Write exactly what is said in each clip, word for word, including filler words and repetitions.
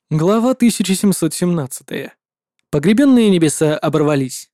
Глава тысяча семьсот семнадцать. Погребенные небеса оборвались.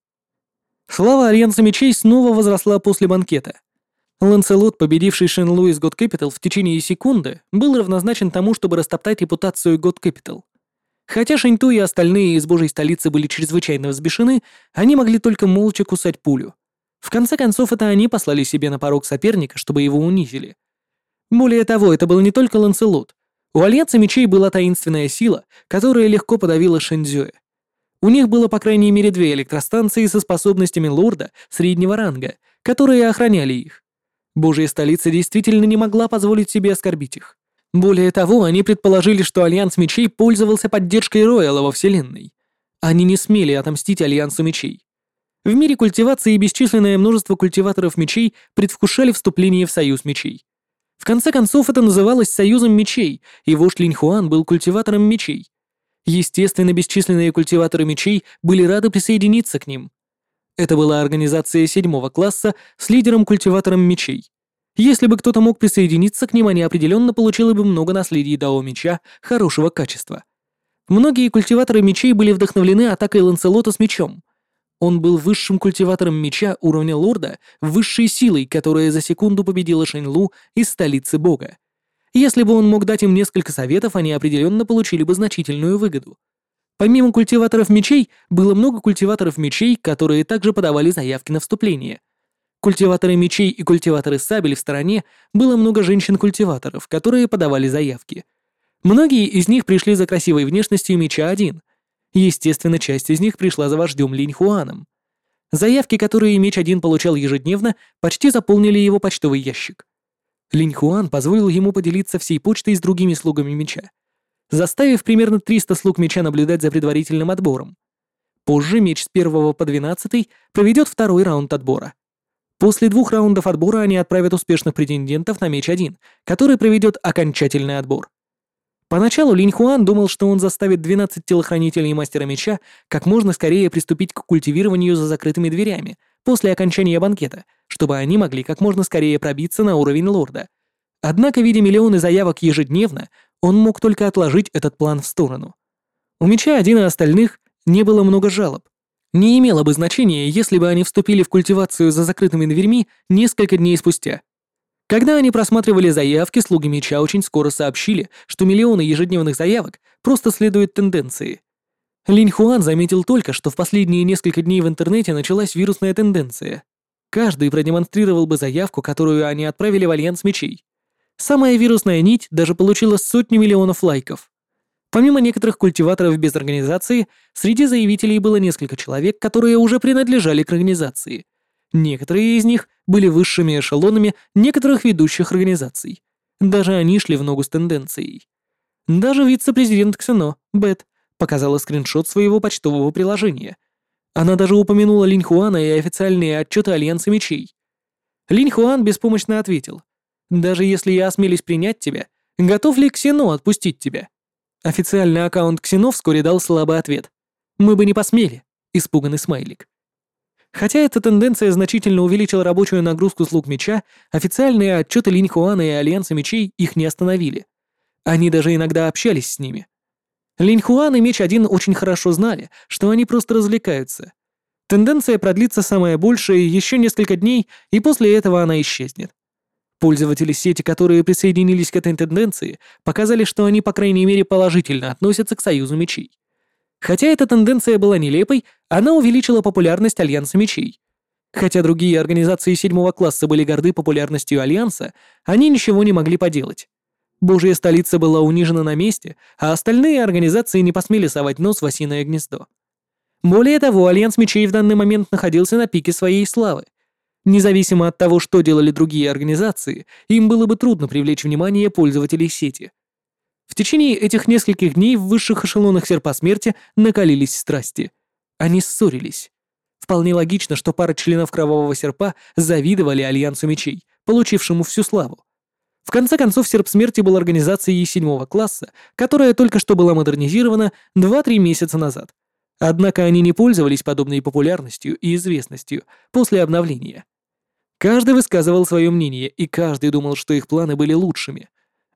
Слава Альянса Мечей снова возросла после банкета. Ланселот, победивший Шенлу из God Capital в течение секунды, был равнозначен тому, чтобы растоптать репутацию God Capital. Хотя Шэньту и остальные из Божьей столицы были чрезвычайно взбешены, они могли только молча кусать пулю. В конце концов, это они послали себе на порог соперника, чтобы его унизили. Более того, это был не только Ланселот. У Альянса Мечей была таинственная сила, которая легко подавила Шэньцзюэ. У них было по крайней мере две электростанции со способностями лорда среднего ранга, которые охраняли их. Божья столица действительно не могла позволить себе оскорбить их. Более того, они предположили, что Альянс Мечей пользовался поддержкой Рояла во Вселенной. Они не смели отомстить Альянсу Мечей. В мире культивации бесчисленное множество культиваторов мечей предвкушали вступление в Союз Мечей. В конце концов, это называлось Союзом Мечей, и вождь Линь Хуан был культиватором мечей. Естественно, бесчисленные культиваторы мечей были рады присоединиться к ним. Это была организация седьмого класса с лидером-культиватором мечей. Если бы кто-то мог присоединиться к ним, они определенно получили бы много наследий Дао Меча хорошего качества. Многие культиваторы мечей были вдохновлены атакой Ланселота с мечом. Он был высшим культиватором меча уровня лорда, высшей силой, которая за секунду победила Шэньлу из столицы бога. Если бы он мог дать им несколько советов, они определенно получили бы значительную выгоду. Помимо культиваторов мечей, было много культиваторов мечей, которые также подавали заявки на вступление. Культиваторы мечей и культиваторы сабель в стороне было много женщин-культиваторов, которые подавали заявки. Многие из них пришли за красивой внешностью меча один. Естественно, часть из них пришла за вождем Линь Хуаном. Заявки, которые меч один получал ежедневно, почти заполнили его почтовый ящик. Линь Хуан позволил ему поделиться всей почтой с другими слугами меча, заставив примерно триста слуг меча наблюдать за предварительным отбором. Позже меч с первого по двенадцатый проведет второй раунд отбора. После двух раундов отбора они отправят успешных претендентов на меч один, который проведет окончательный отбор. Поначалу Линь Хуан думал, что он заставит двенадцать телохранителей мастера меча как можно скорее приступить к культивированию за закрытыми дверями после окончания банкета, чтобы они могли как можно скорее пробиться на уровень лорда. Однако, видя миллионы заявок ежедневно, он мог только отложить этот план в сторону. У меча один и остальных не было много жалоб. Не имело бы значения, если бы они вступили в культивацию за закрытыми дверьми несколько дней спустя. Когда они просматривали заявки, слуги меча очень скоро сообщили, что миллионы ежедневных заявок просто следуют тенденции. Линь Хуан заметил только, что в последние несколько дней в интернете началась вирусная тенденция. Каждый продемонстрировал бы заявку, которую они отправили в Альянс Мечей. Самая вирусная нить даже получила сотни миллионов лайков. Помимо некоторых культиваторов без организации, среди заявителей было несколько человек, которые уже принадлежали к организации. Некоторые из них были высшими эшелонами некоторых ведущих организаций. Даже они шли в ногу с тенденцией. Даже вице-президент Ксено, Бет, показала скриншот своего почтового приложения. Она даже упомянула Линь Хуана и официальные отчеты Альянса Мечей. Линь Хуан беспомощно ответил: «Даже если я осмелюсь принять тебя, готов ли Ксено отпустить тебя?» Официальный аккаунт Ксено вскоре дал слабый ответ: «Мы бы не посмели», испуганный смайлик. Хотя эта тенденция значительно увеличила рабочую нагрузку слуг меча, официальные отчеты Линь Хуана и Альянса Мечей их не остановили. Они даже иногда общались с ними. Линь Хуан и Меч один очень хорошо знали, что они просто развлекаются. Тенденция продлится самое большее еще несколько дней, и после этого она исчезнет. Пользователи сети, которые присоединились к этой тенденции, показали, что они, по крайней мере, положительно относятся к Союзу Мечей. Хотя эта тенденция была нелепой, она увеличила популярность Альянса Мечей. Хотя другие организации седьмого класса были горды популярностью Альянса, они ничего не могли поделать. Божья столица была унижена на месте, а остальные организации не посмели совать нос в осиное гнездо. Более того, Альянс Мечей в данный момент находился на пике своей славы. Независимо от того, что делали другие организации, им было бы трудно привлечь внимание пользователей сети. В течение этих нескольких дней в высших эшелонах Серпа Смерти накалились страсти. Они ссорились. Вполне логично, что пара членов Кровавого Серпа завидовали Альянсу Мечей, получившему всю славу. В конце концов, Серп Смерти был организацией седьмого класса, которая только что была модернизирована два-три месяца назад. Однако они не пользовались подобной популярностью и известностью после обновления. Каждый высказывал свое мнение, и каждый думал, что их планы были лучшими.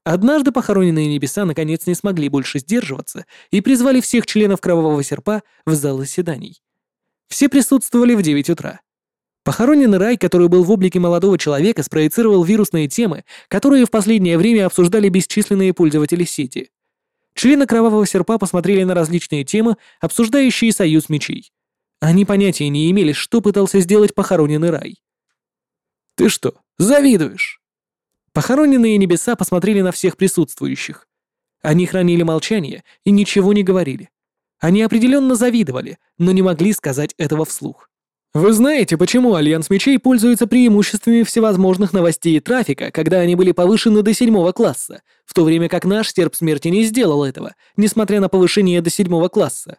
Однажды похороненные небеса наконец не смогли больше сдерживаться и призвали всех членов Кровавого Серпа в зал заседаний. Все присутствовали в девять утра. Похороненный рай, который был в облике молодого человека, спроецировал вирусные темы, которые в последнее время обсуждали бесчисленные пользователи сети. Члены Кровавого Серпа посмотрели на различные темы, обсуждающие союз мечей. Они понятия не имели, что пытался сделать похороненный рай. «Ты что, завидуешь?» Похороненные небеса посмотрели на всех присутствующих. Они хранили молчание и ничего не говорили. Они определенно завидовали, но не могли сказать этого вслух. Вы знаете, почему Альянс Мечей пользуется преимуществами всевозможных новостей и трафика, когда они были повышены до седьмого класса, в то время как наш Серп Смерти не сделал этого, несмотря на повышение до седьмого класса?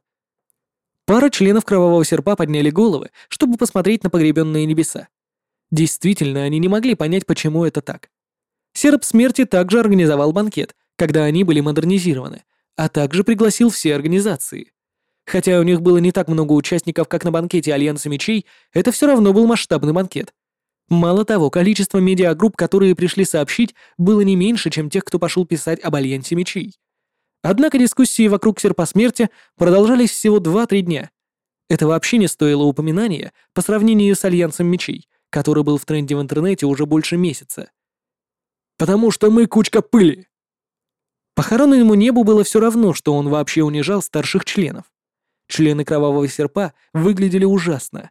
Пара членов Кровавого Серпа подняли головы, чтобы посмотреть на погребенные небеса. Действительно, они не могли понять, почему это так. Серп Смерти также организовал банкет, когда они были модернизированы, а также пригласил все организации. Хотя у них было не так много участников, как на банкете Альянса Мечей, это все равно был масштабный банкет. Мало того, количество медиагрупп, которые пришли сообщить, было не меньше, чем тех, кто пошел писать об Альянсе Мечей. Однако дискуссии вокруг Серпа Смерти продолжались всего два-три дня. Это вообще не стоило упоминания по сравнению с Альянсом Мечей, который был в тренде в интернете уже больше месяца. «Потому что мы кучка пыли!» Похороненному небу было все равно, что он вообще унижал старших членов. Члены Кровавого Серпа выглядели ужасно.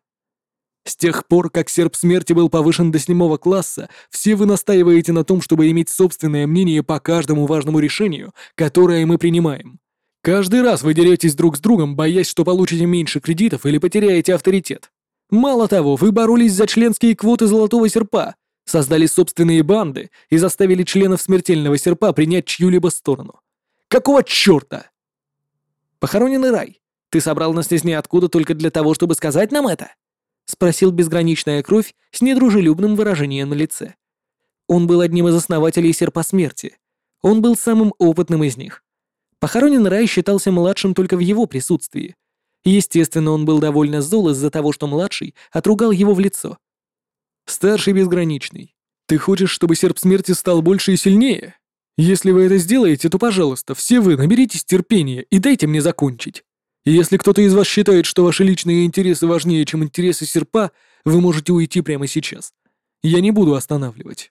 С тех пор, как Серп Смерти был повышен до седьмого класса, все вы настаиваете на том, чтобы иметь собственное мнение по каждому важному решению, которое мы принимаем. Каждый раз вы деретесь друг с другом, боясь, что получите меньше кредитов или потеряете авторитет. Мало того, вы боролись за членские квоты Золотого Серпа, создали собственные банды и заставили членов Смертельного Серпа принять чью-либо сторону. Какого чёрта? Похороненный рай, ты собрал нас из ниоткуда только для того, чтобы сказать нам это? Спросил безграничная кровь с недружелюбным выражением на лице. Он был одним из основателей Серпа Смерти. Он был самым опытным из них. Похороненный рай считался младшим только в его присутствии. Естественно, он был довольно зол из-за того, что младший отругал его в лицо. «Старший безграничный, ты хочешь, чтобы Серп Смерти стал больше и сильнее? Если вы это сделаете, то, пожалуйста, все вы наберитесь терпения и дайте мне закончить. И если кто-то из вас считает, что ваши личные интересы важнее, чем интересы Серпа, вы можете уйти прямо сейчас. Я не буду останавливать».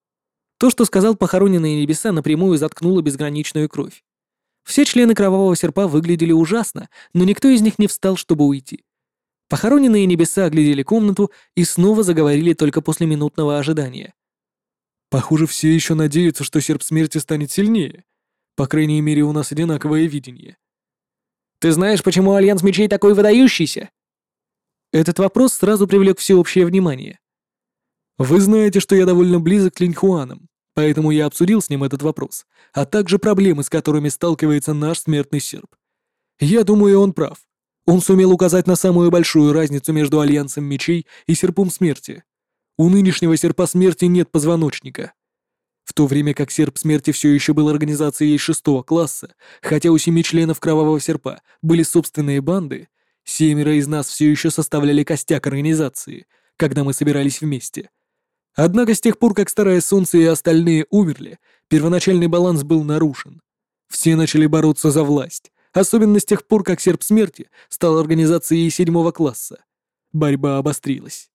То, что сказал похороненные небеса, напрямую заткнуло безграничную кровь. Все члены Кровавого Серпа выглядели ужасно, но никто из них не встал, чтобы уйти. Похороненные небеса оглядели комнату и снова заговорили только после минутного ожидания. «Похоже, все еще надеются, что Серп Смерти станет сильнее. По крайней мере, у нас одинаковое видение». «Ты знаешь, почему Альянс Мечей такой выдающийся?» Этот вопрос сразу привлек всеобщее внимание. «Вы знаете, что я довольно близок к Линьхуанам, поэтому я обсудил с ним этот вопрос, а также проблемы, с которыми сталкивается наш смертный серп. Я думаю, он прав. Он сумел указать на самую большую разницу между Альянсом Мечей и Серпом Смерти. У нынешнего Серпа Смерти нет позвоночника. В то время как Серп Смерти все еще был организацией шестого класса, хотя у семи членов Кровавого Серпа были собственные банды, семеро из нас все еще составляли костяк организации, когда мы собирались вместе. Однако с тех пор, как Старое Солнце и остальные умерли, первоначальный баланс был нарушен. Все начали бороться за власть. Особенно с тех пор, как Серп Смерти стал организацией седьмого класса. Борьба обострилась.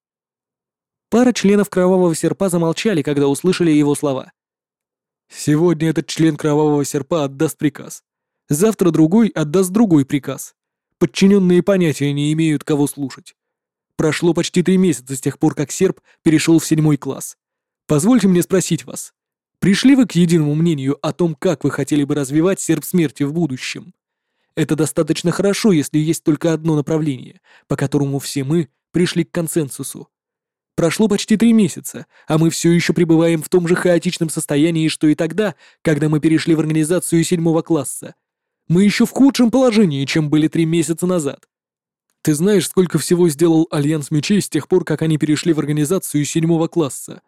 Пара членов Кровавого Серпа замолчали, когда услышали его слова. «Сегодня этот член Кровавого Серпа отдаст приказ. Завтра другой отдаст другой приказ. Подчиненные понятия не имеют, кого слушать. Прошло почти три месяца с тех пор, как Серп перешел в седьмой класс. Позвольте мне спросить вас, пришли вы к единому мнению о том, как вы хотели бы развивать Серп Смерти в будущем? Это достаточно хорошо, если есть только одно направление, по которому все мы пришли к консенсусу. Прошло почти три месяца, а мы все еще пребываем в том же хаотичном состоянии, что и тогда, когда мы перешли в организацию седьмого класса. Мы еще в худшем положении, чем были три месяца назад. Ты знаешь, сколько всего сделал Альянс Мечей с тех пор, как они перешли в организацию седьмого класса?»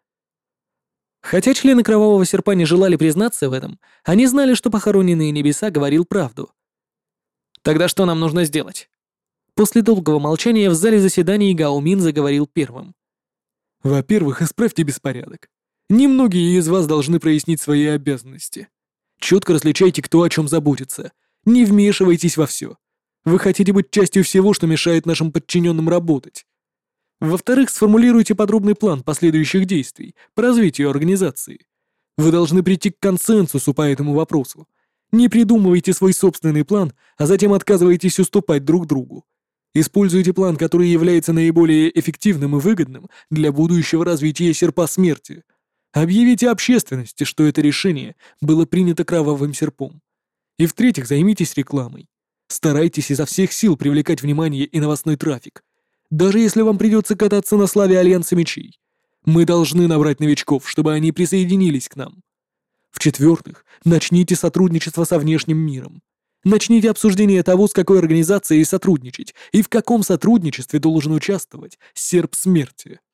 Хотя члены Кровавого Серпа не желали признаться в этом, они знали, что похороненные небеса говорил правду. «Тогда что нам нужно сделать?» После долгого молчания в зале заседаний Гао Мин заговорил первым. «Во-первых, исправьте беспорядок. Немногие из вас должны прояснить свои обязанности. Четко различайте, кто о чем заботится. Не вмешивайтесь во все. Вы хотите быть частью всего, что мешает нашим подчиненным работать. Во-вторых, сформулируйте подробный план последующих действий по развитию организации. Вы должны прийти к консенсусу по этому вопросу. Не придумывайте свой собственный план, а затем отказывайтесь уступать друг другу. Используйте план, который является наиболее эффективным и выгодным для будущего развития серпа смерти. Объявите общественности, что это решение было принято кровавым серпом. И в-третьих, займитесь рекламой. Старайтесь изо всех сил привлекать внимание и новостной трафик. Даже если вам придется кататься на славе Альянса Мечей. Мы должны набрать новичков, чтобы они присоединились к нам. В-четвертых, начните сотрудничество со внешним миром. Начните обсуждение того, с какой организацией сотрудничать и в каком сотрудничестве должен участвовать Серп Смерти.